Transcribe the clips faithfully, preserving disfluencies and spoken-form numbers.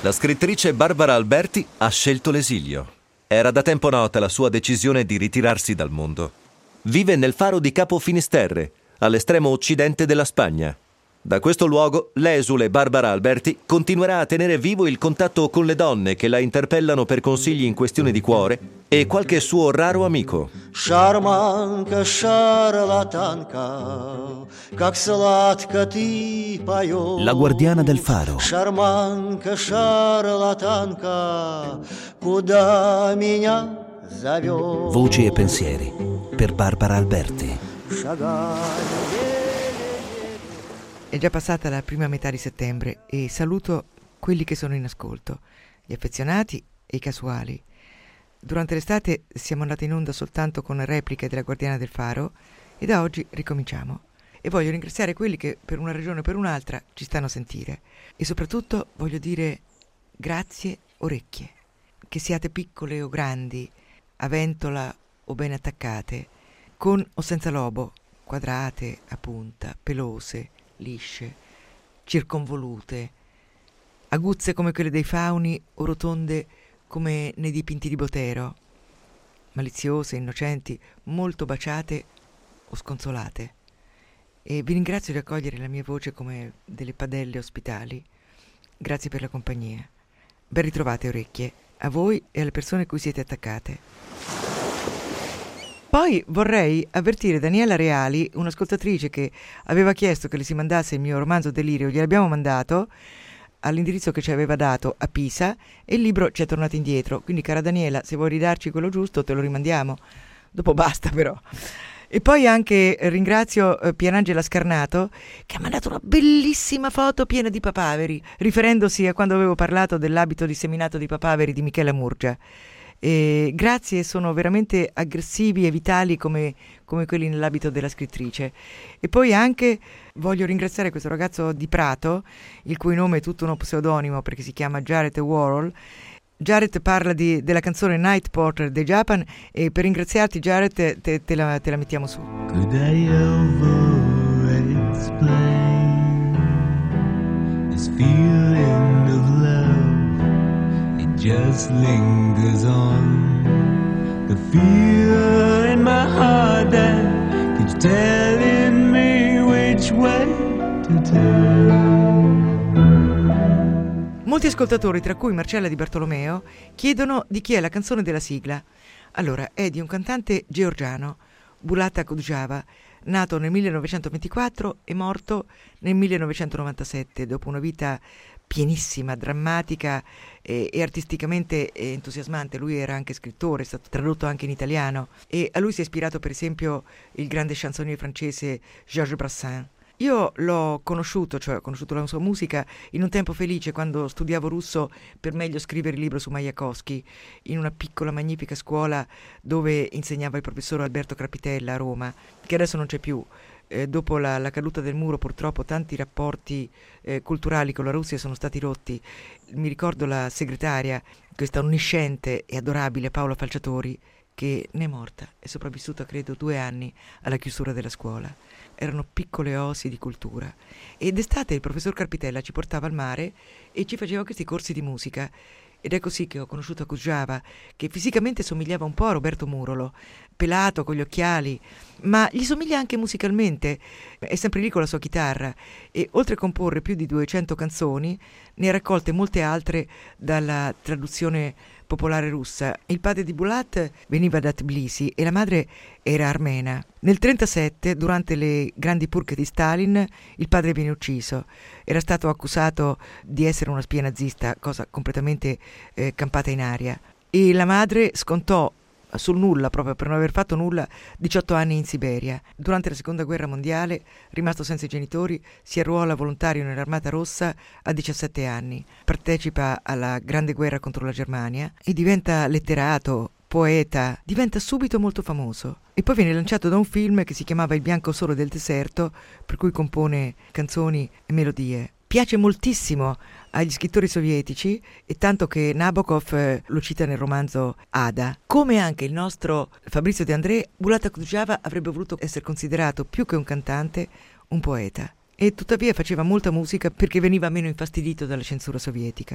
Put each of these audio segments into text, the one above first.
La scrittrice Barbara Alberti ha scelto l'esilio. Era da tempo nota la sua decisione di ritirarsi dal mondo. Vive nel faro di Capo Finisterre, all'estremo occidente della Spagna. Da questo luogo, l'esule Barbara Alberti continuerà a tenere vivo il contatto con le donne che la interpellano per consigli in questione di cuore e qualche suo raro amico. Шарманка, шарлатанка, как сладко ты поешь. La guardiana del faro. Шарманка, шарлатанка, куда меня зовешь. Voci e pensieri per Barbara Alberti. È già passata la prima metà di settembre e saluto quelli che sono in ascolto, gli affezionati e i casuali. Durante l'estate siamo andati in onda soltanto con repliche della Guardiana del Faro e da oggi ricominciamo. E voglio ringraziare quelli che per una ragione o per un'altra ci stanno a sentire. E soprattutto voglio dire grazie orecchie, che siate piccole o grandi, a ventola o ben attaccate, con o senza lobo, quadrate, a punta, pelose, lisce, circonvolute, aguzze come quelle dei fauni o rotonde come nei dipinti di Botero, maliziose, innocenti, molto baciate o sconsolate. E vi ringrazio di accogliere la mia voce come delle padelle ospitali. Grazie per la compagnia. Ben ritrovate orecchie, a voi e alle persone a cui siete attaccate. Poi vorrei avvertire Daniela Reali, un'ascoltatrice che aveva chiesto che le si mandasse il mio romanzo Delirio. Gliel'abbiamo mandato all'indirizzo che ci aveva dato a Pisa e il libro ci è tornato indietro. Quindi, cara Daniela, se vuoi ridarci quello giusto te lo rimandiamo. Dopo basta però. E poi anche ringrazio eh, Pierangela Scarnato, che ha mandato una bellissima foto piena di papaveri, riferendosi a quando avevo parlato dell'abito disseminato di papaveri di Michela Murgia. E grazie, sono veramente aggressivi e vitali come, come quelli nell'abito della scrittrice. E poi anche voglio ringraziare questo ragazzo di Prato, il cui nome è tutto uno pseudonimo perché si chiama Jared Warhol. Jared parla di, della canzone Night Porter dei Japan e per ringraziarti, Jared, te, te, te, la, te la mettiamo su. Could I ever explain this feeling of love? Just lingers on, the fear in my heart that keeps telling me which way to turn. Molti ascoltatori, tra cui Marcella Di Bartolomeo, chiedono di chi è la canzone della sigla. Allora, è di un cantante georgiano, Bulat Akudjava, nato nel millenovecentoventiquattro e morto nel millenovecentonovantasette, dopo una vita pienissima, drammatica e, e artisticamente entusiasmante. Lui era anche scrittore, è stato tradotto anche in italiano e a lui si è ispirato per esempio il grande chansonnier francese Georges Brassens. Io l'ho conosciuto, cioè ho conosciuto la sua musica in un tempo felice quando studiavo russo per meglio scrivere il libro su Majakovskij in una piccola magnifica scuola dove insegnava il professor Alberto Crapitella a Roma, che adesso non c'è più. Eh, dopo la, la caduta del muro purtroppo tanti rapporti eh, culturali con la Russia sono stati rotti. Mi ricordo la segretaria, questa onnisciente e adorabile Paola Falciatori, che ne è morta, è sopravvissuta credo due anni alla chiusura della scuola. Erano piccole osi di cultura e d'estate il professor Carpitella ci portava al mare e ci faceva questi corsi di musica. Ed è così che ho conosciuto Akudjava, che fisicamente somigliava un po' a Roberto Murolo, pelato, con gli occhiali, ma gli somiglia anche musicalmente. È sempre lì con la sua chitarra e oltre a comporre più di duecento canzoni, ne ha raccolte molte altre dalla traduzione popolare russa. Il padre di Bulat veniva da Tbilisi e la madre era armena. Nel trentasette, durante le grandi purghe di Stalin, il padre viene ucciso. Era stato accusato di essere una spia nazista, cosa completamente eh, campata in aria. E la madre scontò sul nulla, proprio per non aver fatto nulla, diciotto anni in Siberia. Durante la seconda guerra mondiale, rimasto senza i genitori, si arruola volontario nell'Armata Rossa a diciassette anni. Partecipa alla grande guerra contro la Germania e diventa letterato, poeta, diventa subito molto famoso. E poi viene lanciato da un film che si chiamava Il bianco sole del deserto, per cui compone canzoni e melodie. Piace moltissimo agli scrittori sovietici e tanto che Nabokov eh, lo cita nel romanzo Ada. Come anche il nostro Fabrizio De André, Bulat Akudjava avrebbe voluto essere considerato più che un cantante, un poeta. E tuttavia faceva molta musica perché veniva meno infastidito dalla censura sovietica.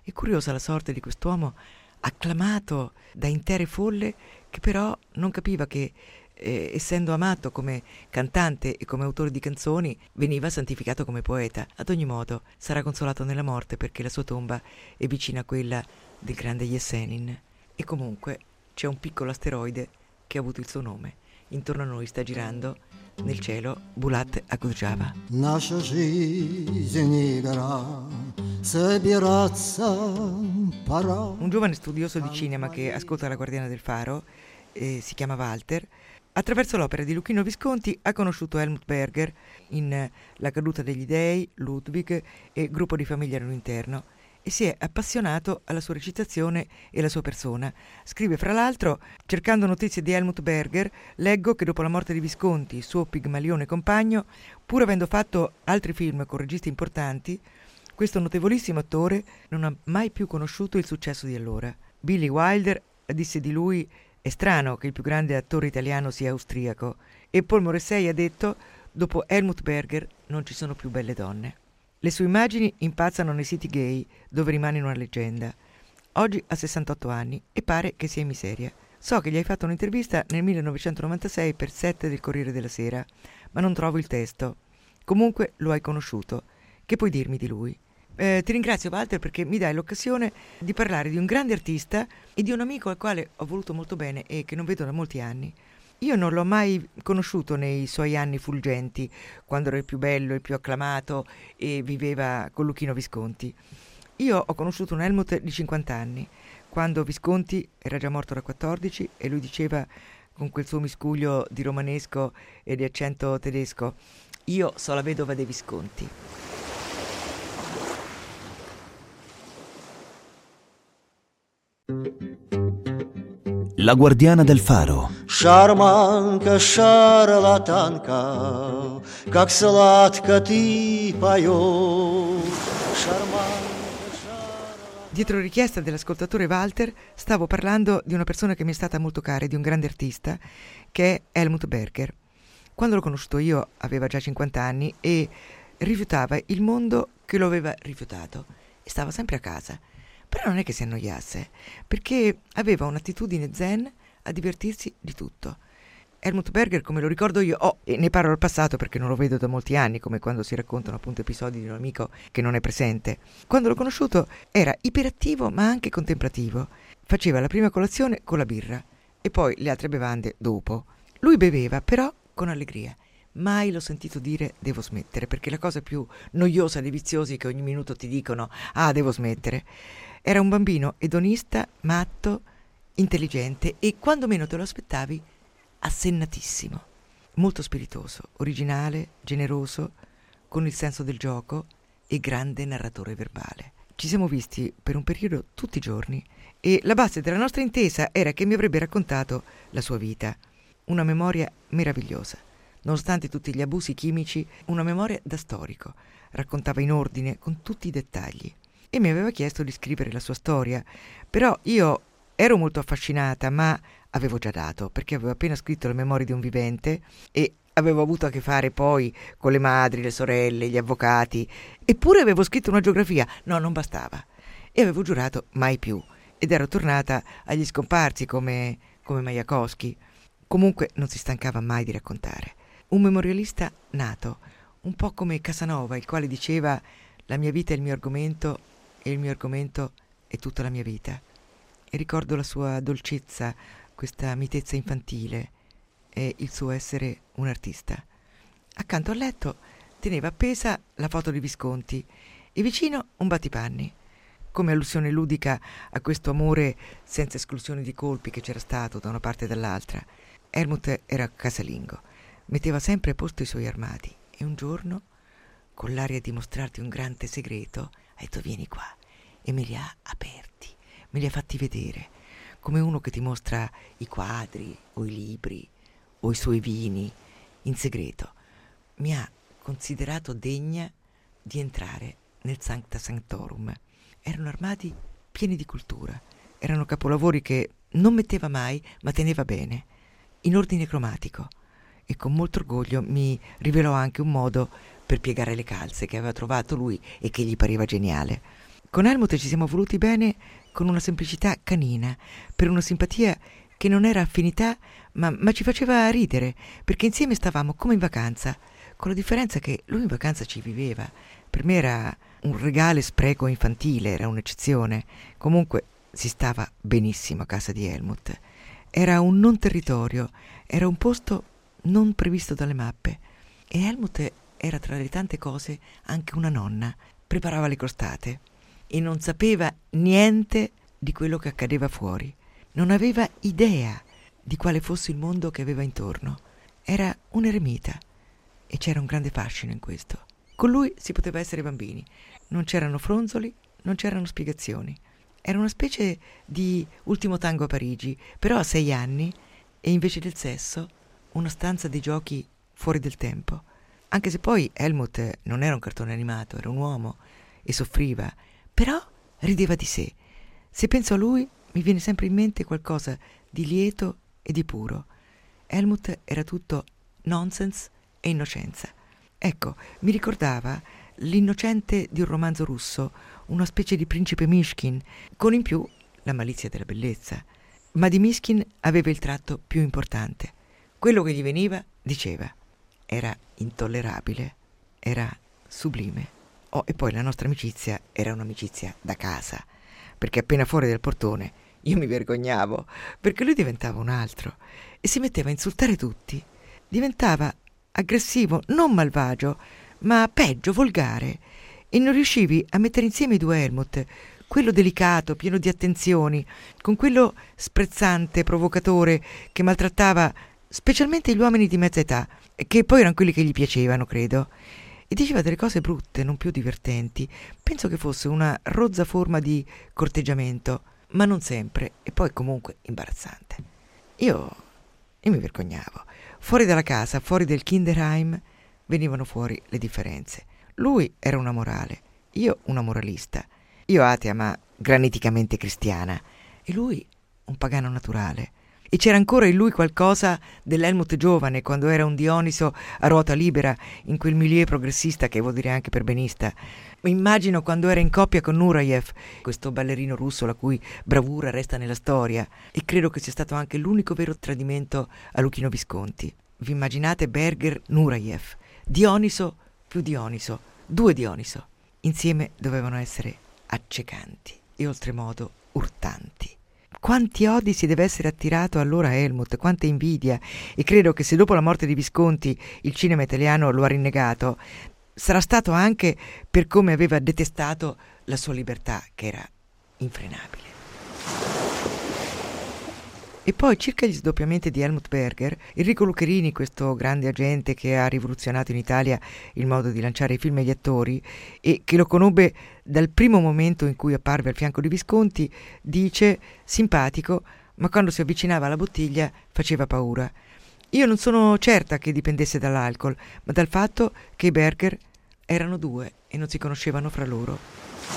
È curiosa la sorte di quest'uomo acclamato da intere folle, che però non capiva che, eh, essendo amato come cantante e come autore di canzoni, veniva santificato come poeta. Ad ogni modo sarà consolato nella morte, perché la sua tomba è vicina a quella del grande Yesenin, e comunque c'è un piccolo asteroide che ha avuto il suo nome. Intorno a noi sta girando nel cielo Bulat Akudjava. Наша жизнь игра, собираться пора. Un giovane studioso di cinema che ascolta La Guardiana del Faro, eh, si chiama Walter. Attraverso l'opera di Luchino Visconti ha conosciuto Helmut Berger in eh, La caduta degli dei, Ludwig e Gruppo di famiglia al interno, e si è appassionato alla sua recitazione e alla sua persona. Scrive fra l'altro: cercando notizie di Helmut Berger, leggo che dopo la morte di Visconti, suo Pigmalione compagno, pur avendo fatto altri film con registi importanti, questo notevolissimo attore non ha mai più conosciuto il successo di allora. Billy Wilder disse di lui: è strano che il più grande attore italiano sia austriaco, e Paul Morrissey ha detto: dopo Helmut Berger non ci sono più belle donne. Le sue immagini impazzano nei siti gay, dove rimane una leggenda. Oggi ha sessantotto anni e pare che sia in miseria. So che gli hai fatto un'intervista nel millenovecentonovantasei per Sette del Corriere della Sera, ma non trovo il testo. Comunque lo hai conosciuto. Che puoi dirmi di lui? Eh, ti ringrazio, Walter, perché mi dai l'occasione di parlare di un grande artista e di un amico al quale ho voluto molto bene e che non vedo da molti anni. Io non l'ho mai conosciuto nei suoi anni fulgenti, quando era il più bello, il più acclamato e viveva con Luchino Visconti. Io ho conosciuto un Helmut di cinquanta anni, quando Visconti era già morto da quattordici, e lui diceva con quel suo miscuglio di romanesco e di accento tedesco: io so la vedova dei Visconti. La Guardiana del Faro. Шарманка, шарлатанка, как сладко ты поешь. Шарманка, шарлатанка. Dietro richiesta dell'ascoltatore Walter stavo parlando di una persona che mi è stata molto cara, di un grande artista, che è Helmut Berger. Quando l'ho conosciuto io aveva già cinquanta anni e rifiutava il mondo che lo aveva rifiutato, e stava sempre a casa. Però non è che si annoiasse, perché aveva un'attitudine zen a divertirsi di tutto. Helmut Berger, come lo ricordo io, oh, e ne parlo al passato perché non lo vedo da molti anni, come quando si raccontano appunto episodi di un amico che non è presente. Quando l'ho conosciuto era iperattivo ma anche contemplativo. Faceva la prima colazione con la birra e poi le altre bevande dopo. Lui beveva però con allegria. Mai l'ho sentito dire devo smettere, perché la cosa più noiosa dei viziosi è che ogni minuto ti dicono ah, devo smettere. Era un bambino edonista, matto, intelligente e quando meno te lo aspettavi assennatissimo, molto spiritoso, originale, generoso, con il senso del gioco e grande narratore verbale. Ci siamo visti per un periodo tutti i giorni e la base della nostra intesa era che mi avrebbe raccontato la sua vita, una memoria meravigliosa. Nonostante tutti gli abusi chimici, una memoria da storico. Raccontava in ordine, con tutti i dettagli. E mi aveva chiesto di scrivere la sua storia. Però io ero molto affascinata, ma avevo già dato, perché avevo appena scritto Le memorie di un vivente e avevo avuto a che fare poi con le madri, le sorelle, gli avvocati. Eppure avevo scritto una geografia. No, non bastava. E avevo giurato mai più. Ed ero tornata agli scomparsi come, come Majakovsky. Comunque non si stancava mai di raccontare. Un memorialista nato, un po' come Casanova, il quale diceva la mia vita è il mio argomento e il mio argomento è tutta la mia vita. E ricordo la sua dolcezza, questa mitezza infantile e il suo essere un artista. Accanto al letto teneva appesa la foto di Visconti e vicino un battipanni, come allusione ludica a questo amore senza esclusione di colpi che c'era stato da una parte e dall'altra. Helmut era casalingo. Metteva sempre a posto i suoi armadi e un giorno, con l'aria di mostrarti un grande segreto, ha detto vieni qua, e me li ha aperti, me li ha fatti vedere, come uno che ti mostra i quadri o i libri o i suoi vini in segreto. Mi ha considerato degna di entrare nel Sancta Sanctorum. Erano armadi pieni di cultura, erano capolavori che non metteva mai ma teneva bene, in ordine cromatico. E con molto orgoglio mi rivelò anche un modo per piegare le calze che aveva trovato lui e che gli pareva geniale. Con Helmut ci siamo voluti bene con una semplicità canina, per una simpatia che non era affinità, ma, ma ci faceva ridere, perché insieme stavamo come in vacanza, con la differenza che lui in vacanza ci viveva. Per me era un regale spreco infantile, era un'eccezione. Comunque si stava benissimo a casa di Helmut. Era un non territorio, era un posto non previsto dalle mappe. E Helmut era tra le tante cose anche una nonna, preparava le crostate e non sapeva niente di quello che accadeva fuori. Non aveva idea di quale fosse il mondo che aveva intorno. Era un eremita e c'era un grande fascino in questo. Con lui si poteva essere bambini, non c'erano fronzoli, non c'erano spiegazioni. Era una specie di Ultimo tango a Parigi, però a sei anni, e invece del sesso una stanza dei giochi fuori del tempo. Anche se poi Helmut non era un cartone animato, era un uomo e soffriva, però rideva di sé. Se penso a lui mi viene sempre in mente qualcosa di lieto e di puro. Helmut era tutto nonsense e innocenza. Ecco, mi ricordava l'innocente di un romanzo russo, una specie di principe Mishkin, con in più la malizia della bellezza. Ma di Mishkin aveva il tratto più importante. Quello che gli veniva, diceva. Era intollerabile, era sublime. Oh, e poi la nostra amicizia era un'amicizia da casa, perché appena fuori dal portone io mi vergognavo, perché lui diventava un altro e si metteva a insultare tutti. Diventava aggressivo, non malvagio, ma peggio, volgare, e non riuscivi a mettere insieme i due Helmut, quello delicato, pieno di attenzioni, con quello sprezzante, provocatore, che maltrattava specialmente gli uomini di mezza età, che poi erano quelli che gli piacevano, credo, e diceva delle cose brutte, non più divertenti. Penso che fosse una rozza forma di corteggiamento, ma non sempre, e poi comunque imbarazzante. Io, io mi vergognavo. Fuori dalla casa, fuori del Kinderheim, venivano fuori le differenze. Lui era una morale, io una moralista, io atea ma graniticamente cristiana, e lui un pagano naturale. E c'era ancora in lui qualcosa dell'Helmut giovane, quando era un Dioniso a ruota libera in quel milieu progressista, che vuol dire anche perbenista. Immagino quando era in coppia con Nureyev, questo ballerino russo la cui bravura resta nella storia, e credo che sia stato anche l'unico vero tradimento a Luchino Visconti. Vi immaginate Berger Nureyev, Dioniso più Dioniso, due Dioniso. Insieme dovevano essere accecanti e oltremodo urtanti. Quanti odi si deve essere attirato allora a Helmut, quanta invidia, e credo che se dopo la morte di Visconti il cinema italiano lo ha rinnegato, sarà stato anche per come aveva detestato la sua libertà, che era infrenabile. E poi, circa gli sdoppiamenti di Helmut Berger, Enrico Luccherini, questo grande agente che ha rivoluzionato in Italia il modo di lanciare i film e gli attori e che lo conobbe dal primo momento in cui apparve al fianco di Visconti, dice simpatico, ma quando si avvicinava alla bottiglia faceva paura. Io non sono certa che dipendesse dall'alcol, ma dal fatto che i Berger erano due e non si conoscevano fra loro.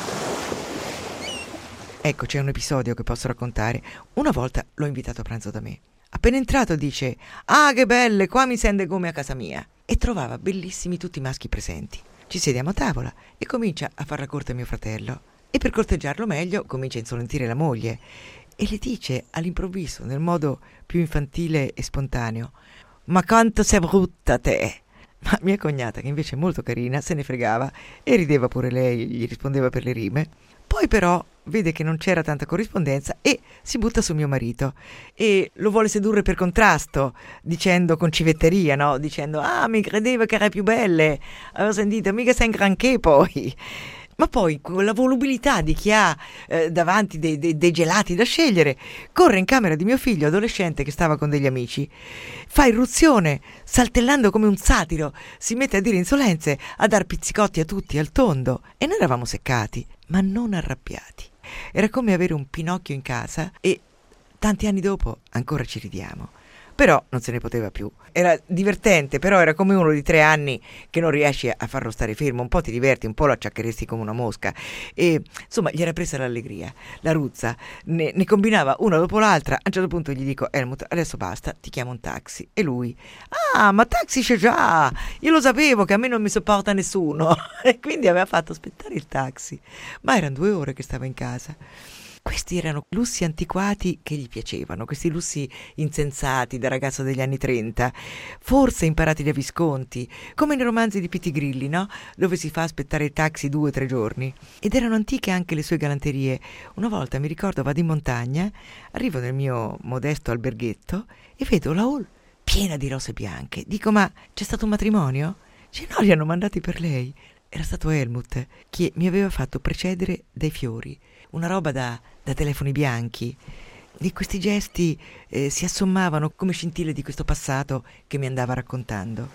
Ecco, c'è un episodio che posso raccontare. Una volta l'ho invitato a pranzo da me. Appena entrato dice: «Ah, che belle, qua mi sente come a casa mia». E trovava bellissimi tutti i maschi presenti. Ci sediamo a tavola e comincia a far la corte a mio fratello. E per corteggiarlo meglio comincia a insolentire la moglie. E le dice all'improvviso, nel modo più infantile e spontaneo: «Ma quanto sei brutta te!» Ma mia cognata, che invece è molto carina, se ne fregava e rideva pure lei, gli rispondeva per le rime. Poi però vede che non c'era tanta corrispondenza e si butta su mio marito e lo vuole sedurre per contrasto, dicendo con civetteria, no? Dicendo: «Ah, mi credeva che era più belle, avevo sentito, mica sei un granché poi». Ma poi, con la volubilità di chi ha eh, davanti dei, dei, dei gelati da scegliere, corre in camera di mio figlio adolescente che stava con degli amici, fa irruzione, saltellando come un satiro, si mette a dire insolenze, a dar pizzicotti a tutti al tondo, e noi eravamo seccati, ma non arrabbiati. Era come avere un Pinocchio in casa e tanti anni dopo ancora ci ridiamo. però non se ne poteva più. Era divertente, però era come uno di tre anni che non riesci a farlo stare fermo, un po' ti diverti, un po' lo acciaccheresti come una mosca, e insomma gli era presa l'allegria, la ruzza, ne, ne combinava una dopo l'altra. A un certo punto gli dico: Helmut, adesso basta, ti chiamo un taxi. E lui: ah, ma taxi c'è già, io lo sapevo che a me non mi sopporta nessuno. E quindi aveva fatto aspettare il taxi, ma erano due ore che stava in casa. Questi erano lussi antiquati che gli piacevano, questi lussi insensati da ragazzo degli anni trenta, forse imparati da Visconti, come nei romanzi di Pitti Grilli, no? Dove si fa aspettare il taxi due o tre giorni. Ed erano antiche anche le sue galanterie. Una volta, mi ricordo, vado in montagna, arrivo nel mio modesto alberghetto e vedo la hall piena di rose bianche. Dico: ma c'è stato un matrimonio? Cioè, no, li hanno mandati per lei. Era stato Helmut che mi aveva fatto precedere dai fiori, una roba da, da telefoni bianchi. E questi gesti eh, si assommavano come scintille di questo passato che mi andava raccontando.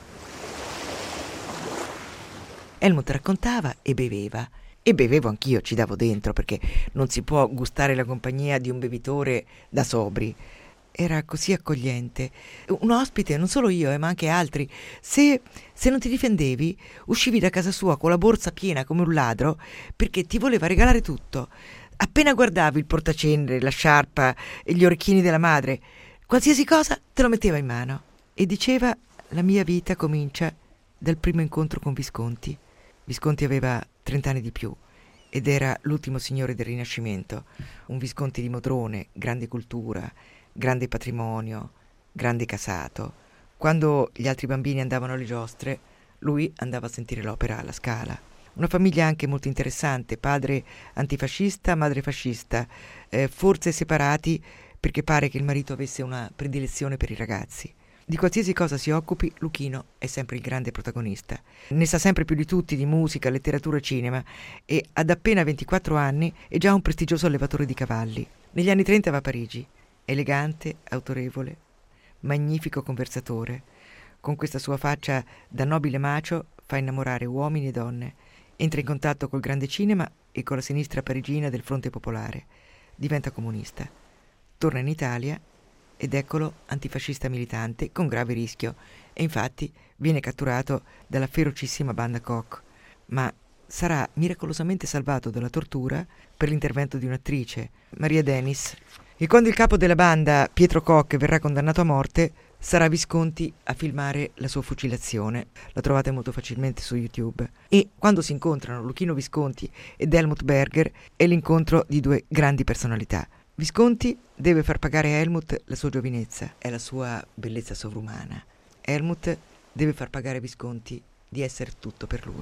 Helmut raccontava e beveva. E bevevo anch'io, ci davo dentro, perché non si può gustare la compagnia di un bevitore da sobri. Era così accogliente, un ospite, non solo io, eh, ma anche altri. Se, se non ti difendevi, uscivi da casa sua con la borsa piena come un ladro, perché ti voleva regalare tutto. Appena guardavi il portacenere, la sciarpa e gli orecchini della madre, qualsiasi cosa te lo metteva in mano. E diceva: la mia vita comincia dal primo incontro con Visconti. Visconti aveva trent'anni di più ed era l'ultimo signore del Rinascimento, un Visconti di Modrone, grande cultura, grande patrimonio, grande casato. Quando gli altri bambini andavano alle giostre, lui andava a sentire l'opera alla Scala. Una famiglia anche molto interessante, padre antifascista, madre fascista, eh, forse separati perché pare che il marito avesse una predilezione per i ragazzi. Di qualsiasi cosa si occupi, Luchino è sempre il grande protagonista. Ne sa sempre più di tutti di musica, letteratura e cinema, e ad appena ventiquattro anni è già un prestigioso allevatore di cavalli. Negli anni trenta va a Parigi. Elegante, autorevole, magnifico conversatore. Con questa sua faccia da nobile macio fa innamorare uomini e donne. Entra in contatto col grande cinema e con la sinistra parigina del Fronte Popolare. Diventa comunista. Torna in Italia ed eccolo antifascista militante con grave rischio, e infatti viene catturato dalla ferocissima banda Koch, ma sarà miracolosamente salvato dalla tortura per l'intervento di un'attrice, Maria Denis. E quando il capo della banda, Pietro Koch, verrà condannato a morte, sarà Visconti a filmare la sua fucilazione. La trovate molto facilmente su YouTube. E quando si incontrano Luchino Visconti ed Helmut Berger è l'incontro di due grandi personalità. Visconti deve far pagare a Helmut la sua giovinezza e la sua bellezza sovrumana. Helmut deve far pagare a Visconti di essere tutto per lui.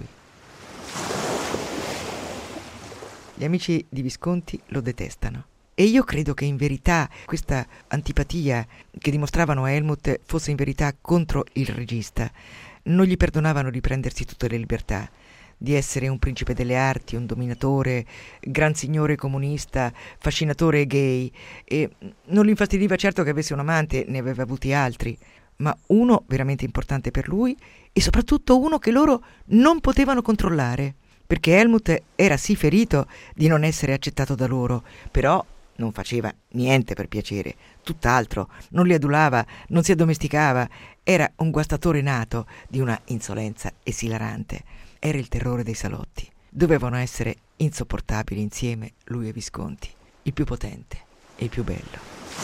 Gli amici di Visconti lo detestano. E io credo che in verità questa antipatia che dimostravano a Helmut fosse in verità contro il regista. Non gli perdonavano di prendersi tutte le libertà, di essere un principe delle arti, un dominatore, gran signore comunista, fascinatore gay, e non gli infastidiva certo che avesse un amante, ne aveva avuti altri, ma uno veramente importante per lui e soprattutto uno che loro non potevano controllare, perché Helmut era sì ferito di non essere accettato da loro, però non faceva niente per piacere, tutt'altro, non li adulava, non si addomesticava, era un guastatore nato di una insolenza esilarante. Era il terrore dei salotti. Dovevano essere insopportabili insieme lui e Visconti, il più potente e il più bello.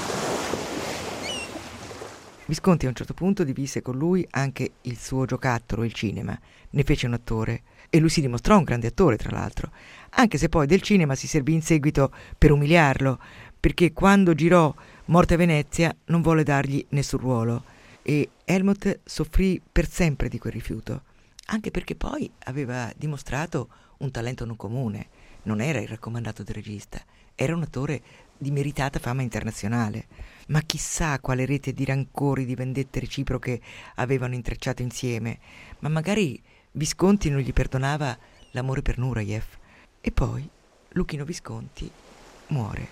Visconti a un certo punto divise con lui anche il suo giocattolo, il cinema, ne fece un attore e lui si dimostrò un grande attore, tra l'altro, anche se poi del cinema si servì in seguito per umiliarlo, perché quando girò Morte a Venezia non volle dargli nessun ruolo e Helmut soffrì per sempre di quel rifiuto, anche perché poi aveva dimostrato un talento non comune, non era il raccomandato del regista, era un attore di meritata fama internazionale, ma chissà quale rete di rancori, di vendette reciproche avevano intrecciato insieme, ma magari Visconti non gli perdonava l'amore per Nureyev. E poi Luchino Visconti muore.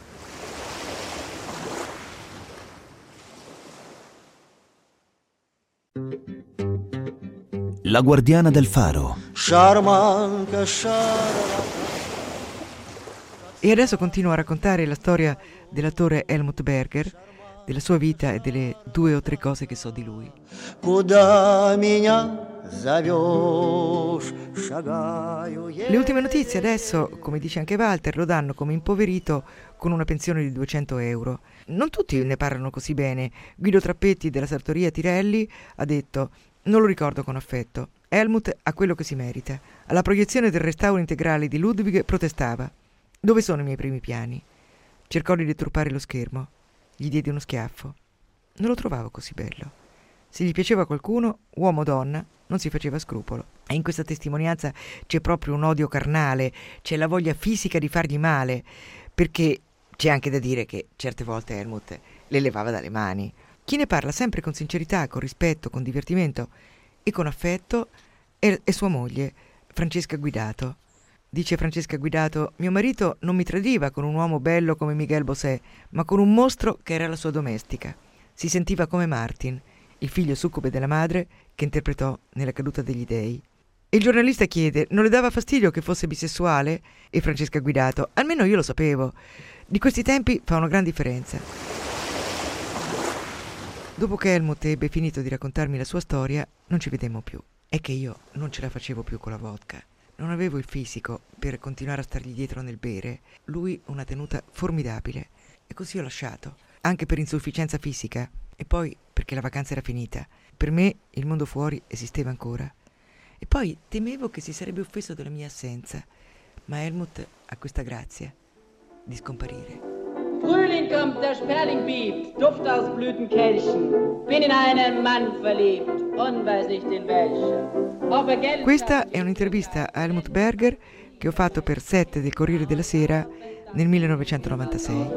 La guardiana del faro. E adesso continuo a raccontare la storia dell'attore Helmut Berger, della sua vita e delle due o tre cose che so di lui. Куда меня зовешь, шагаю я. Le ultime notizie adesso, come dice anche Walter, lo danno come impoverito con una pensione di duecento euro. Non tutti ne parlano così bene. Guido Trappetti della sartoria Tirelli ha detto: non lo ricordo con affetto. Helmut ha quello che si merita. Alla proiezione del restauro integrale di Ludwig protestava: dove sono i miei primi piani? Cercò di deturpare lo schermo. Gli diedi uno schiaffo. Non lo trovavo così bello. Se gli piaceva qualcuno, uomo o donna, non si faceva scrupolo. E in questa testimonianza c'è proprio un odio carnale, c'è la voglia fisica di fargli male, perché c'è anche da dire che certe volte Helmut le levava dalle mani. Chi ne parla sempre con sincerità, con rispetto, con divertimento e con affetto è, è sua moglie, Francesca Guidato. Dice Francesca Guidato: mio marito non mi tradiva con un uomo bello come Miguel Bosé, ma con un mostro che era la sua domestica. Si sentiva come Martin, il figlio succube della madre che interpretò nella caduta degli dei. E il giornalista chiede: non le dava fastidio che fosse bisessuale? E Francesca Guidato: almeno io lo sapevo. Di questi tempi fa una gran differenza. Dopo che Helmut ebbe finito di raccontarmi la sua storia, non ci vedemmo più. È che io non ce la facevo più con la vodka. Non avevo il fisico per continuare a stargli dietro nel bere. Lui una tenuta formidabile. E così ho lasciato, anche per insufficienza fisica. E poi perché la vacanza era finita. Per me il mondo fuori esisteva ancora. E poi temevo che si sarebbe offeso della mia assenza. Ma Helmut ha questa grazia di scomparire. Frühling kommt der Sperlingbieb, Duft aus Blütenkelchen. Bin in einen Mann verliebt, unweiss nicht in welchen. Questa è un'intervista a Helmut Berger che ho fatto per Sette del Corriere della Sera nel millenovecentonovantasei.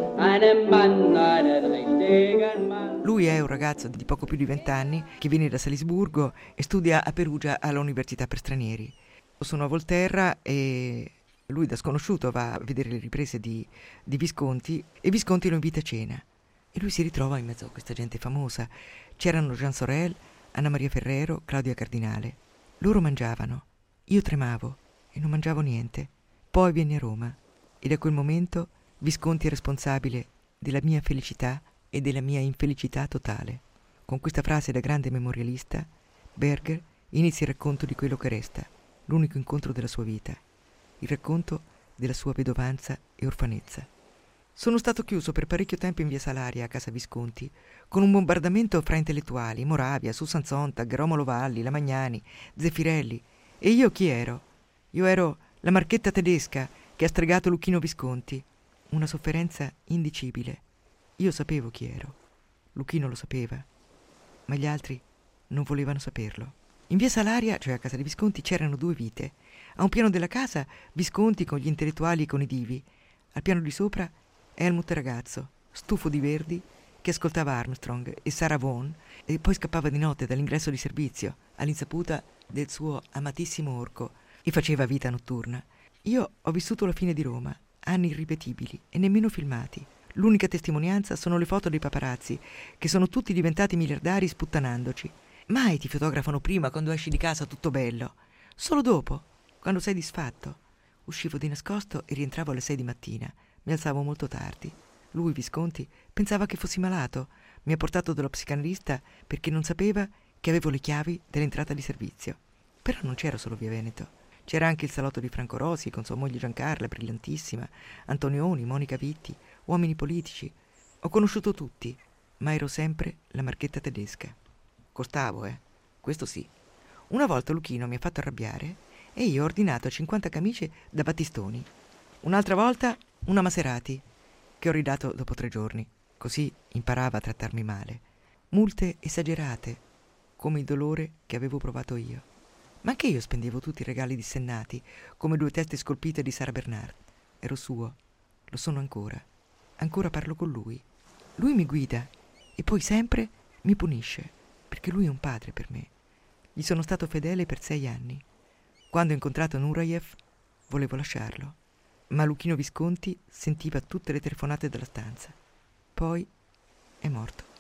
Lui è un ragazzo di poco più di vent'anni che viene da Salisburgo e studia a Perugia all'Università per stranieri. Sono a Volterra e lui da sconosciuto va a vedere le riprese di, di Visconti e Visconti lo invita a cena. E lui si ritrova in mezzo a questa gente famosa. C'erano Jean Sorel, Anna Maria Ferrero, Claudia Cardinale. Loro mangiavano. Io tremavo e non mangiavo niente. Poi venni a Roma e da quel momento Visconti è responsabile della mia felicità e della mia infelicità totale. Con questa frase da grande memorialista, Berger inizia il racconto di quello che resta, l'unico incontro della sua vita, il racconto della sua vedovanza e orfanezza. Sono stato chiuso per parecchio tempo in via Salaria, a casa Visconti, con un bombardamento fra intellettuali, Moravia, Susan Sontag, Romolo Valli, Lamagnani, Zeffirelli. E io chi ero? Io ero la marchetta tedesca che ha stregato Luchino Visconti. Una sofferenza indicibile. Io sapevo chi ero. Luchino lo sapeva, ma gli altri non volevano saperlo. In via Salaria, cioè a casa di Visconti, c'erano due vite. A un piano della casa Visconti con gli intellettuali e con i divi. Al piano di sopra Helmut ragazzo, stufo di Verdi, che ascoltava Armstrong e Sarah Vaughan e poi scappava di notte dall'ingresso di servizio all'insaputa del suo amatissimo orco e faceva vita notturna. Io ho vissuto la fine di Roma, anni irripetibili e nemmeno filmati. L'unica testimonianza sono le foto dei paparazzi, che sono tutti diventati miliardari sputtanandoci. Mai ti fotografano prima quando esci di casa tutto bello. Solo dopo, quando sei disfatto. Uscivo di nascosto e rientravo alle sei di mattina. Mi alzavo molto tardi. Lui, Visconti, pensava che fossi malato. Mi ha portato dallo psicanalista perché non sapeva che avevo le chiavi dell'entrata di servizio. Però non c'era solo via Veneto. C'era anche il salotto di Franco Rosi con sua moglie Giancarla, brillantissima, Antonioni, Monica Vitti, uomini politici. Ho conosciuto tutti, ma ero sempre la marchetta tedesca. Costavo, eh? Questo sì. Una volta Luchino mi ha fatto arrabbiare e io ho ordinato cinquanta camicie da Battistoni. Un'altra volta una Maserati, che ho ridato dopo tre giorni. Così imparava a trattarmi male. Multe esagerate, come il dolore che avevo provato io. Ma anche io spendevo tutti i regali dissennati, come due teste scolpite di Sara Bernard. Ero suo, lo sono ancora. Ancora parlo con lui. Lui mi guida e poi sempre mi punisce, perché lui è un padre per me. Gli sono stato fedele per sei anni. Quando ho incontrato Nureyev, volevo lasciarlo. Ma Luchino Visconti sentiva tutte le telefonate dalla stanza. Poi è morto.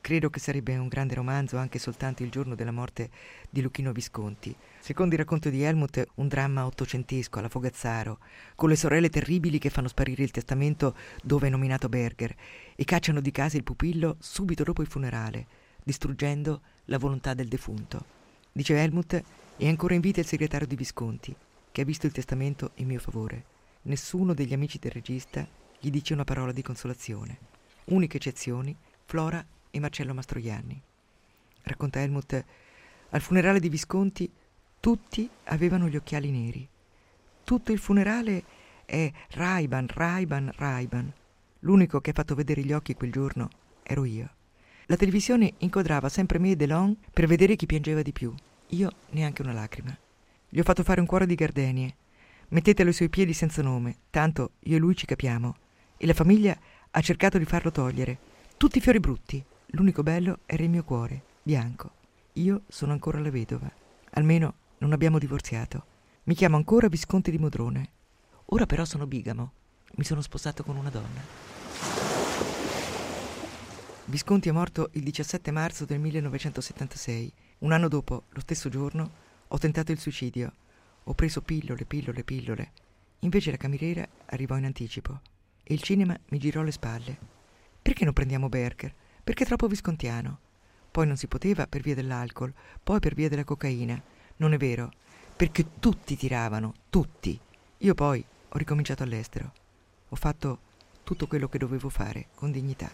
Credo che sarebbe un grande romanzo anche soltanto il giorno della morte di Luchino Visconti. Secondo il racconto di Helmut, un dramma ottocentesco alla Fogazzaro, con le sorelle terribili che fanno sparire il testamento dove è nominato Berger e cacciano di casa il pupillo subito dopo il funerale, distruggendo la volontà del defunto. Dice Helmut, è ancora in vita il segretario di Visconti, che ha visto il testamento in mio favore. Nessuno degli amici del regista gli dice una parola di consolazione. Uniche eccezioni, Flora e Marcello Mastroianni. Racconta Helmut, al funerale di Visconti tutti avevano gli occhiali neri. Tutto il funerale è Ray-Ban, Ray-Ban, Ray-Ban. L'unico che ha fatto vedere gli occhi quel giorno ero io. La televisione inquadrava sempre me e Delon per vedere chi piangeva di più. Io neanche una lacrima. Gli ho fatto fare un cuore di gardenie. Mettetelo ai suoi piedi senza nome, tanto io e lui ci capiamo. E la famiglia ha cercato di farlo togliere. Tutti fiori brutti. L'unico bello era il mio cuore, bianco. Io sono ancora la vedova. Almeno non abbiamo divorziato. Mi chiamo ancora Visconti di Modrone. Ora però sono bigamo. Mi sono sposato con una donna. Visconti è morto il diciassette marzo del millenovecentosettantasei. Un anno dopo, lo stesso giorno, ho tentato il suicidio. Ho preso pillole, pillole, pillole. Invece la cameriera arrivò in anticipo e il cinema mi girò le spalle. Perché non prendiamo Berger? Perché è troppo viscontiano. Poi non si poteva per via dell'alcol, poi per via della cocaina. Non è vero, perché tutti tiravano, tutti. Io poi ho ricominciato all'estero. Ho fatto tutto quello che dovevo fare, con dignità.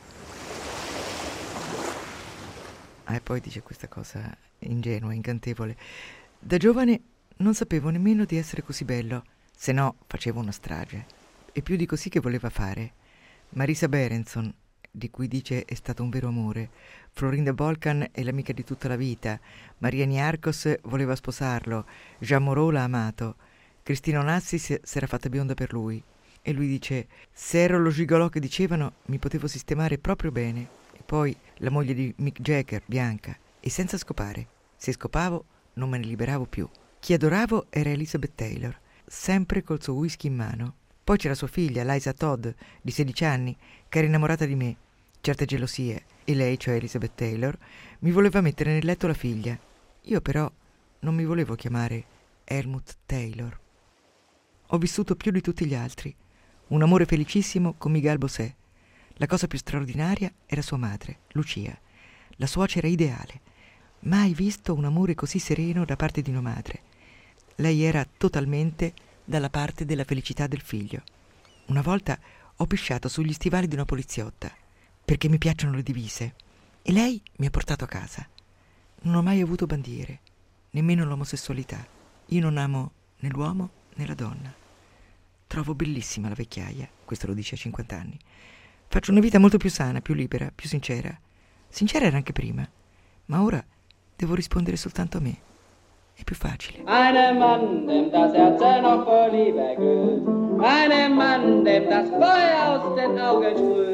Ah, e poi dice questa cosa ingenua, incantevole. Da giovane non sapevo nemmeno di essere così bello, se no facevo una strage. E più di così che voleva fare. Marisa Berenson, di cui dice è stato un vero amore. Florinda Bolkan è l'amica di tutta la vita. Maria Niarcos voleva sposarlo. Jean Moreau l'ha amato. Cristina Onassis s'era fatta bionda per lui. E lui dice, se ero lo gigolò che dicevano, mi potevo sistemare proprio bene. E poi la moglie di Mick Jagger, bianca. E senza scopare. Se scopavo, non me ne liberavo più. Chi adoravo era Elizabeth Taylor, sempre col suo whisky in mano. Poi c'era sua figlia, Liza Todd, di sedici anni, che era innamorata di me. Certe gelosie. E lei, cioè Elizabeth Taylor, mi voleva mettere nel letto la figlia. Io però non mi volevo chiamare Helmut Taylor. Ho vissuto più di tutti gli altri. Un amore felicissimo con Miguel Bosé. La cosa più straordinaria era sua madre, Lucia, la suocera ideale. Mai visto un amore così sereno da parte di una madre. Lei era totalmente dalla parte della felicità del figlio. Una volta ho pisciato sugli stivali di una poliziotta, perché mi piacciono le divise, e lei mi ha portato a casa. Non ho mai avuto bandiere, nemmeno l'omosessualità. Io non amo né l'uomo né la donna. Trovo bellissima la vecchiaia, questo lo dice a cinquanta anni. Faccio una vita molto più sana, più libera, più sincera. Sincera era anche prima, ma ora devo rispondere soltanto a me. È più facile. Einem Mann, dem das Herz noch vor Liebe glüht, einem Mann, dem das Feuer aus den Augen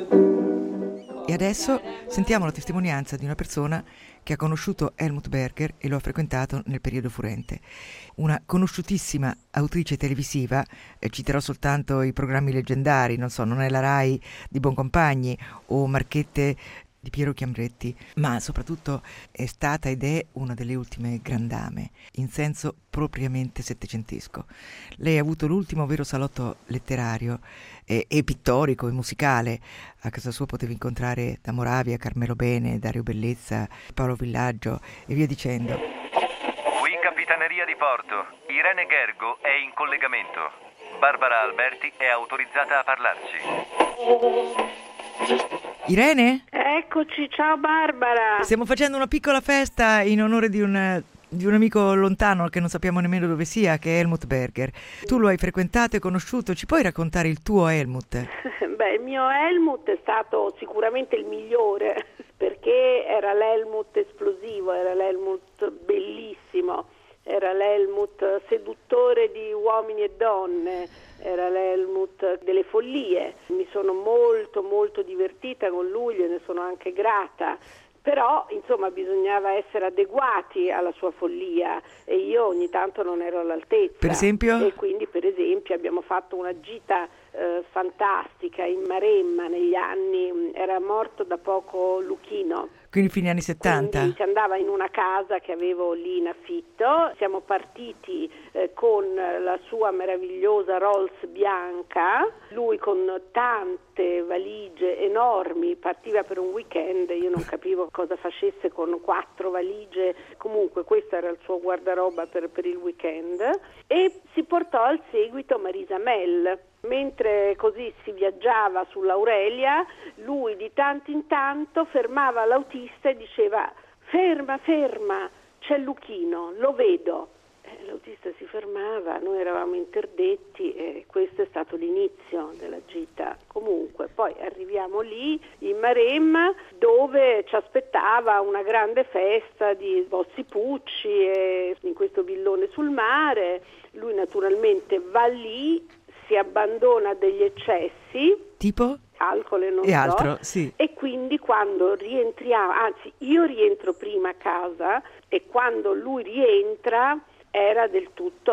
sprüht. E adesso sentiamo la testimonianza di una persona che ha conosciuto Helmut Berger e lo ha frequentato nel periodo furente. Una conosciutissima autrice televisiva, eh, citerò soltanto i programmi leggendari, non so, Non è la Rai di Boncompagni o Marchette di Piero Chiambretti, ma soprattutto è stata ed è una delle ultime grandame, in senso propriamente settecentesco. Lei ha avuto l'ultimo vero salotto letterario e, e pittorico e musicale. A casa sua potevi incontrare da Moravia, Carmelo Bene, Dario Bellezza, Paolo Villaggio e via dicendo. Qui Capitaneria di Porto. Irene Gergo è in collegamento. Barbara Alberti è autorizzata a parlarci. Irene? Eccoci, ciao Barbara. Stiamo facendo una piccola festa in onore di un, di un amico lontano che non sappiamo nemmeno dove sia, che è Helmut Berger. Tu lo hai frequentato e conosciuto, ci puoi raccontare il tuo Helmut? Beh, il mio Helmut è stato sicuramente il migliore, perché era l'Helmut esplosivo, era l'Helmut bellissimo, era l'Helmut seduttore di uomini e donne, era l'Helmut delle follie. Mi sono molto molto divertita con lui, gliene sono anche grata, però insomma bisognava essere adeguati alla sua follia e io ogni tanto non ero all'altezza. Per esempio? E quindi per esempio abbiamo fatto una gita eh, fantastica in Maremma negli anni, era morto da poco Luchino. Quindi fine anni settanta? Quindi si andava in una casa che avevo lì in affitto, siamo partiti eh, con la sua meravigliosa Rolls bianca, lui con tante valigie enormi, partiva per un weekend, io non capivo cosa facesse con quattro valigie, comunque questo era il suo guardaroba per, per il weekend, e si portò al seguito Marisa Mel. Mentre così si viaggiava sull'Aurelia, lui di tanto in tanto fermava l'autista e diceva: ferma, ferma, c'è Luchino, lo vedo. Eh, l'autista si fermava, noi eravamo interdetti e questo è stato l'inizio della gita. Comunque poi arriviamo lì in Maremma, dove ci aspettava una grande festa di Bossi Pucci e in questo villone sul mare. Lui naturalmente va lì, si abbandona degli eccessi, tipo? Alcol e non e so, altro, sì. E quindi quando rientriamo, anzi io rientro prima a casa e quando lui rientra era del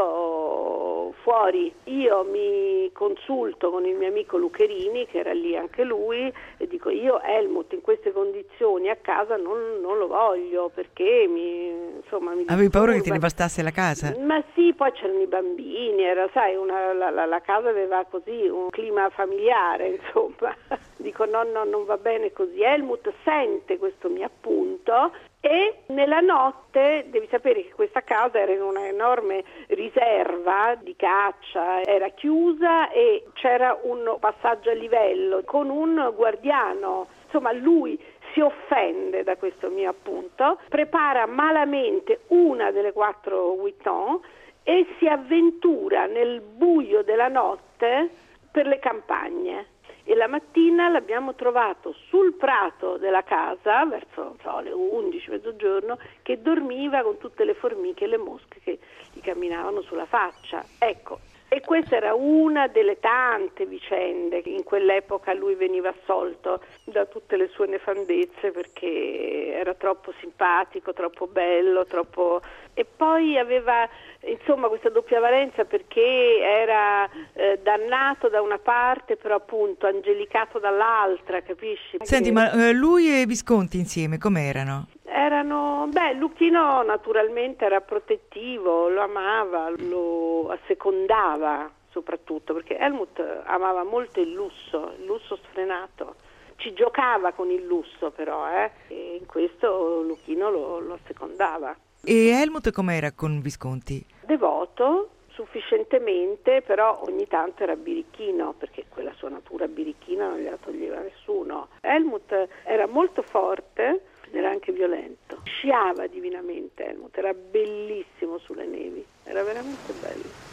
tutto fuori. Io mi consulto con il mio amico Lucherini, che era lì anche lui, e dico: io Helmut in queste condizioni a casa non, non lo voglio, perché mi insomma mi avevi paura che disturba. te ne bastasse la casa? Ma sì, poi c'erano i bambini, era, sai, una, la, la, la casa aveva così un clima familiare, insomma. Dico no, no, non va bene così. Helmut sente questo mio appunto e nella notte, devi sapere che questa casa era in una enorme riserva di caccia, era chiusa e c'era un passaggio a livello con un guardiano. Insomma, lui si offende da questo mio appunto, prepara malamente una delle quattro Vuitton e si avventura nel buio della notte per le campagne. E la mattina l'abbiamo trovato sul prato della casa, verso non so, le undici, mezzogiorno, che dormiva con tutte le formiche e le mosche che gli camminavano sulla faccia. Ecco, e questa era una delle tante vicende che in quell'epoca lui veniva assolto da tutte le sue nefandezze, perché era troppo simpatico, troppo bello, troppo... E poi aveva insomma questa doppia valenza, perché era eh, dannato da una parte però appunto angelicato dall'altra, capisci? Senti, che... ma eh, lui e Visconti insieme com'erano? Erano, beh, Luchino naturalmente era protettivo, lo amava, lo assecondava soprattutto, perché Helmut amava molto il lusso, il lusso sfrenato. Ci giocava con il lusso però, eh? E in questo Luchino lo, lo assecondava. E Helmut com'era con Visconti? Devoto, sufficientemente, però ogni tanto era birichino, perché quella sua natura birichina non gliela toglieva nessuno. Helmut era molto forte, era anche violento. Sciava divinamente Helmut, era bellissimo sulle nevi, era veramente bello.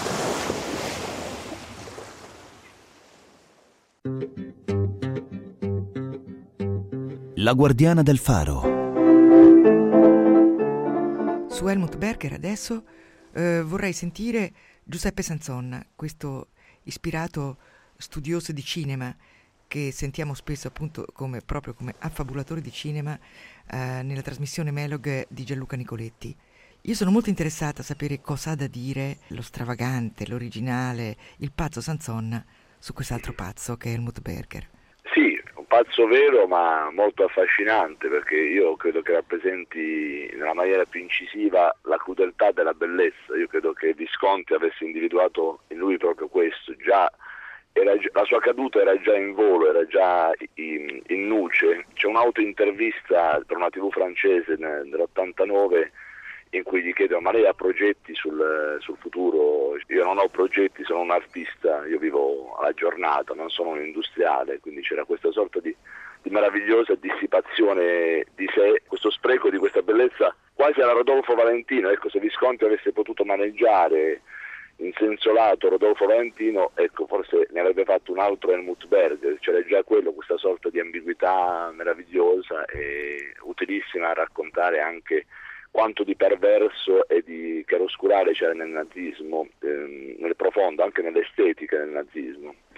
La guardiana del faro. Su Helmut Berger adesso eh, vorrei sentire Giuseppe Sanzon, questo ispirato studioso di cinema che sentiamo spesso appunto come, proprio come affabulatore di cinema eh, nella trasmissione Melog di Gianluca Nicoletti. Io sono molto interessata a sapere cosa ha da dire lo stravagante, l'originale, il pazzo Sanzon su quest'altro pazzo che è Helmut Berger. Sì, un pazzo vero ma molto affascinante, perché io credo che rappresenti nella maniera più incisiva la crudeltà della bellezza. Io credo che Visconti avesse individuato in lui proprio questo, già era, la sua caduta era già in volo, era già in, in nuce. C'è un'autointervista per una tivù francese nell'ottantanove in cui gli chiedono: ma lei ha progetti sul, sul futuro? Io non ho progetti, sono un artista, io vivo alla giornata, non sono un industriale. Quindi c'era questa sorta di, di meravigliosa dissipazione di sé, questo spreco di questa bellezza quasi alla Rodolfo Valentino. Ecco, se Visconti avesse potuto maneggiare in senso lato Rodolfo Valentino, ecco, forse ne avrebbe fatto un altro Helmut Berger. C'era già quello, questa sorta di ambiguità meravigliosa e utilissima a raccontare anche quanto di perverso e di chiaroscurare c'era nel nazismo, ehm, nel profondo, anche nell'estetica del nazismo. Poi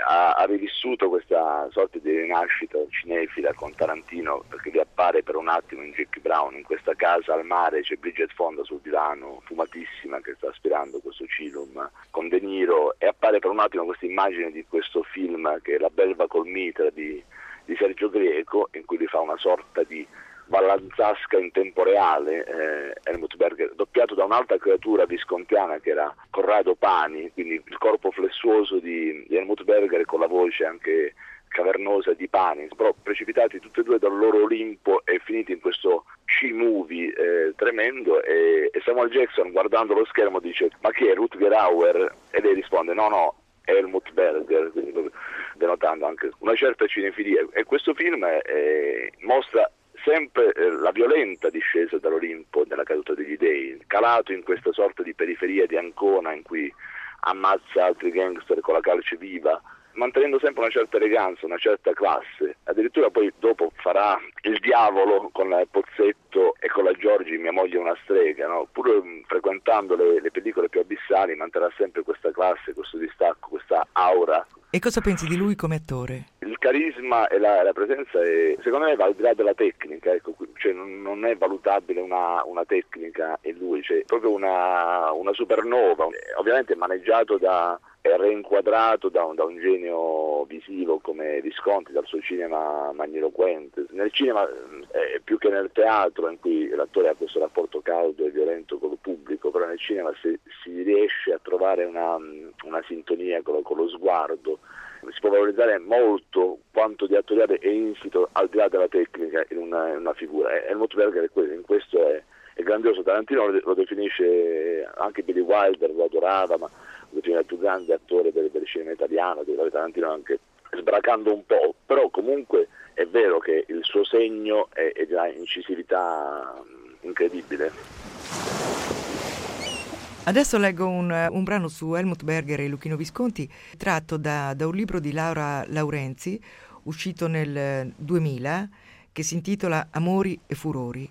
ha, ha rivissuto questa sorta di rinascita cinefila con Tarantino, perché vi appare per un attimo in Jackie Brown, in questa casa al mare, c'è Bridget Fonda sul divano, fumatissima, che sta aspirando questo cilum, con De Niro, e appare per un attimo questa immagine di questo film che è La belva col mitra di, di Sergio Greco, in cui lui fa una sorta di Vallanzasca in tempo reale, eh, Helmut Berger, doppiato da un'altra creatura viscontiana che era Corrado Pani, quindi il corpo flessuoso di, di Helmut Berger con la voce anche cavernosa di Pani, però precipitati tutti e due dal loro Olimpo e finiti in questo C-movie eh, tremendo, e, e Samuel Jackson, guardando lo schermo, dice: ma chi è, Rutger Hauer? E lei risponde: no no, Helmut Berger, quindi denotando anche una certa cinefilia. E questo film eh, mostra sempre eh, la violenta discesa dall'Olimpo della caduta degli dei, calato in questa sorta di periferia di Ancona in cui ammazza altri gangster con la calce viva, mantenendo sempre una certa eleganza, una certa classe. Addirittura poi dopo farà Il diavolo con Pozzetto e con la Giorgi, Mia moglie è una strega, no? Pur um, frequentando le, le pellicole più abissali, manterrà sempre questa classe, questo distacco, questa aura. E cosa pensi di lui come attore? Il carisma e la, la presenza è, secondo me, va al di là della tecnica, ecco, cioè non, non è valutabile una, una tecnica in lui, c'è cioè proprio una, una supernova, ovviamente maneggiato da è reinquadrato da un, da un genio visivo come Visconti, dal suo cinema magniloquente. Nel cinema, eh, più che nel teatro, in cui l'attore ha questo rapporto caldo e violento con il pubblico, però nel cinema si, si riesce a trovare una, una sintonia con lo, con lo sguardo. Si può valorizzare molto quanto di attoriale è insito al di là della tecnica in una, in una figura. E Helmut Berger in questo è, è grandioso. Tarantino lo, lo definisce, anche Billy Wilder lo adorava, ma lo definisce il più grande attore del, del cinema italiano, di Tarantino anche sbracando un po', però comunque è vero che il suo segno è, è di una incisività incredibile. Adesso leggo un, un brano su Helmut Berger e Luchino Visconti, tratto da, da un libro di Laura Laurenzi, uscito nel duemila, che si intitola Amori e furori,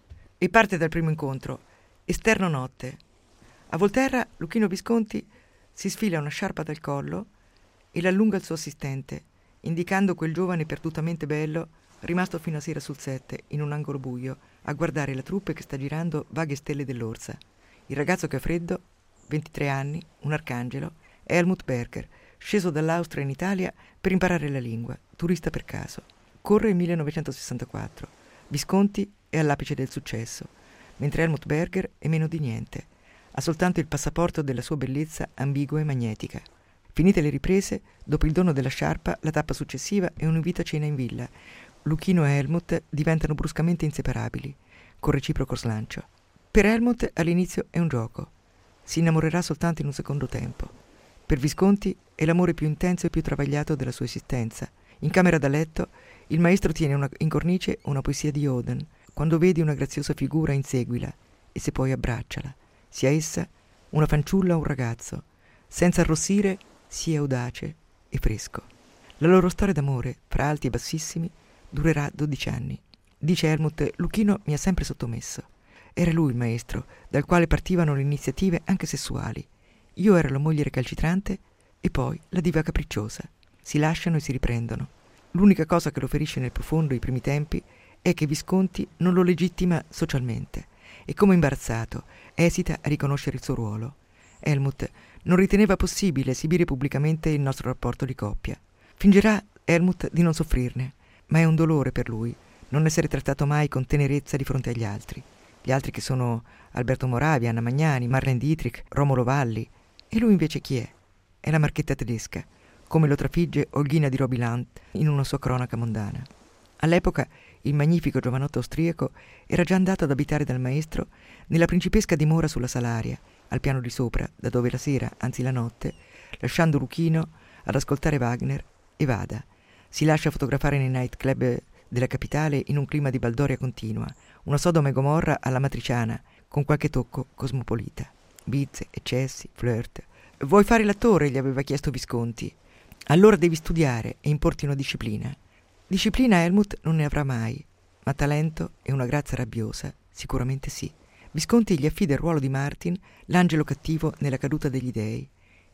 e parte dal primo incontro, Esterno notte. A Volterra, Luchino Visconti si sfila una sciarpa dal collo e l'allunga al suo assistente, indicando quel giovane perdutamente bello, rimasto fino a sera sul set, in un angolo buio, a guardare la troupe che sta girando Vaghe stelle dell'Orsa. Il ragazzo che ha freddo, ventitré anni, un arcangelo, è Helmut Berger, sceso dall'Austria in Italia per imparare la lingua, turista per caso. Corre il millenovecentosessantaquattro. Visconti è all'apice del successo, mentre Helmut Berger è meno di niente. Ha soltanto il passaporto della sua bellezza ambigua e magnetica. Finite le riprese, dopo il dono della sciarpa, la tappa successiva è un invito a cena in villa. Luchino e Helmut diventano bruscamente inseparabili, con reciproco slancio. Per Helmut all'inizio è un gioco. Si innamorerà soltanto in un secondo tempo. Per Visconti è l'amore più intenso e più travagliato della sua esistenza. In camera da letto il maestro tiene una, in cornice una poesia di Oden. Quando vedi una graziosa figura, inseguila e se puoi abbracciala. Sia essa una fanciulla o un ragazzo. Senza arrossire, sii audace e fresco. La loro storia d'amore, fra alti e bassissimi, durerà dodici anni. Dice Helmut: Luchino mi ha sempre sottomesso. Era lui il maestro, dal quale partivano le iniziative anche sessuali. Io ero la moglie recalcitrante e poi la diva capricciosa. Si lasciano e si riprendono. L'unica cosa che lo ferisce nel profondo i primi tempi è che Visconti non lo legittima socialmente e, come imbarazzato, esita a riconoscere il suo ruolo. Helmut non riteneva possibile esibire pubblicamente il nostro rapporto di coppia. Fingerà Helmut di non soffrirne, ma è un dolore per lui non essere trattato mai con tenerezza di fronte agli altri. Gli altri che sono Alberto Moravia, Anna Magnani, Marlene Dietrich, Romolo Valli. E lui invece chi è? È la marchetta tedesca, come lo trafigge Olghina di Robilant in una sua cronaca mondana. All'epoca il magnifico giovanotto austriaco era già andato ad abitare dal maestro nella principesca dimora sulla Salaria, al piano di sopra, da dove la sera, anzi la notte, lasciando Luchino ad ascoltare Wagner, evada. Si lascia fotografare nei nightclub della capitale in un clima di baldoria continua, una Sodoma e Gomorra alla matriciana, con qualche tocco cosmopolita. Bizze, eccessi, flirt. Vuoi fare l'attore? Gli aveva chiesto Visconti. Allora devi studiare e importi una disciplina. Disciplina Helmut non ne avrà mai, ma talento e una grazia rabbiosa sicuramente sì. Visconti gli affida il ruolo di Martin, l'angelo cattivo nella caduta degli dei,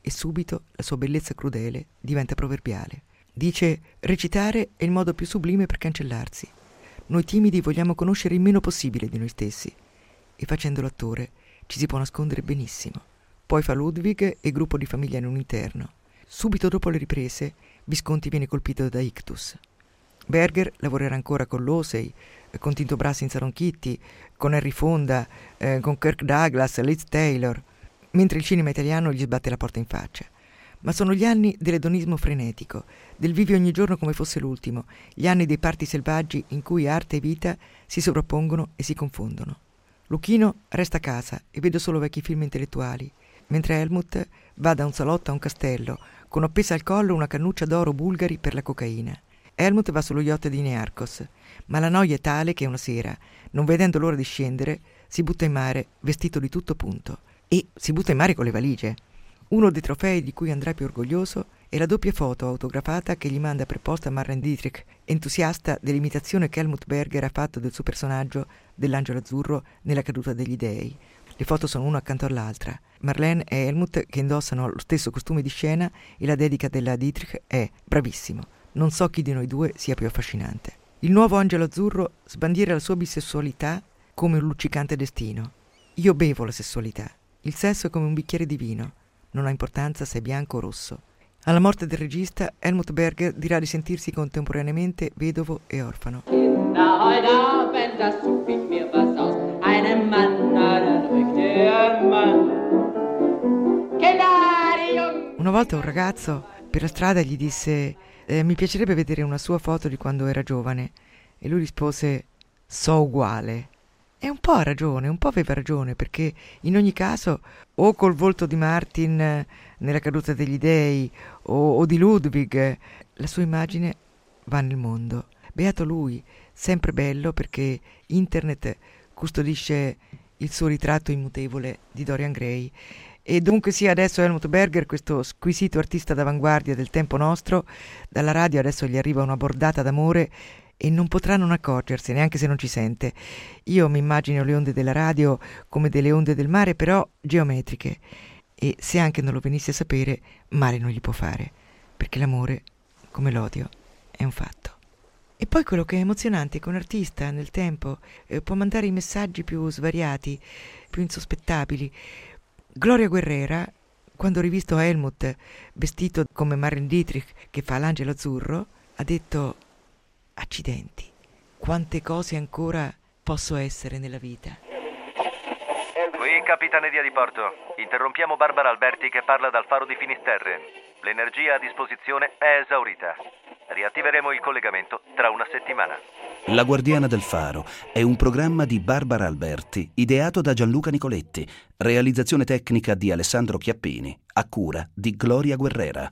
e subito la sua bellezza crudele diventa proverbiale. Dice: recitare è il modo più sublime per cancellarsi. Noi timidi vogliamo conoscere il meno possibile di noi stessi e facendo l'attore ci si può nascondere benissimo. Poi fa Ludwig e il gruppo di famiglia in un interno. Subito dopo le riprese Visconti viene colpito da ictus. Berger lavorerà ancora con Losey, con Tinto Brass in Saron Kitty, con Henry Fonda, eh, con Kirk Douglas, Liz Taylor, mentre il cinema italiano gli sbatte la porta in faccia. Ma sono gli anni dell'edonismo frenetico, del vivi ogni giorno come fosse l'ultimo, gli anni dei parti selvaggi in cui arte e vita si sovrappongono e si confondono. Luchino resta a casa e vede solo vecchi film intellettuali, mentre Helmut va da un salotto a un castello, con appesa al collo una cannuccia d'oro bulgari per la cocaina. Helmut va sullo yacht di Nearchos, ma la noia è tale che una sera, non vedendo l'ora di scendere, si butta in mare vestito di tutto punto. E si butta in mare con le valigie. Uno dei trofei di cui andrà più orgoglioso è la doppia foto autografata che gli manda per posta Marlene Dietrich, entusiasta dell'imitazione che Helmut Berger ha fatto del suo personaggio dell'angelo azzurro nella caduta degli dei. Le foto sono una accanto all'altra. Marlene e Helmut che indossano lo stesso costume di scena e la dedica della Dietrich è: bravissimo, non so chi di noi due sia più affascinante. Il nuovo angelo azzurro sbandiera la sua bisessualità come un luccicante destino. Io bevo la sessualità. Il sesso è come un bicchiere di vino. Non ha importanza se è bianco o rosso. Alla morte del regista, Helmut Berger dirà di sentirsi contemporaneamente vedovo e orfano. Una volta un ragazzo per la strada gli disse: eh, mi piacerebbe vedere una sua foto di quando era giovane. E lui rispose: so uguale. E un po' ha ragione, un po' aveva ragione, perché in ogni caso o col volto di Martin eh, nella caduta degli dei o, o di Ludwig, la sua immagine va nel mondo. Beato lui, sempre bello, perché internet custodisce il suo ritratto immutevole di Dorian Gray. E dunque sia adesso Helmut Berger, questo squisito artista d'avanguardia del tempo nostro, dalla radio adesso gli arriva una bordata d'amore e non potrà non accorgersene, anche se non ci sente. Io mi immagino le onde della radio come delle onde del mare, però geometriche. E se anche non lo venisse a sapere, male non gli può fare, perché l'amore, come l'odio, è un fatto. E poi quello che è emozionante è che un artista nel tempo eh, può mandare i messaggi più svariati, più insospettabili. Gloria Guerrera, quando ha rivisto Helmut vestito come Marlene Dietrich che fa l'angelo azzurro, ha detto: accidenti, quante cose ancora posso essere nella vita. Qui Capitaneria di Porto. Interrompiamo Barbara Alberti che parla dal faro di Finisterre. L'energia a disposizione è esaurita. Riattiveremo il collegamento tra una settimana. La Guardiana del Faro è un programma di Barbara Alberti, ideato da Gianluca Nicoletti, realizzazione tecnica di Alessandro Chiappini, a cura di Gloria Guerrera.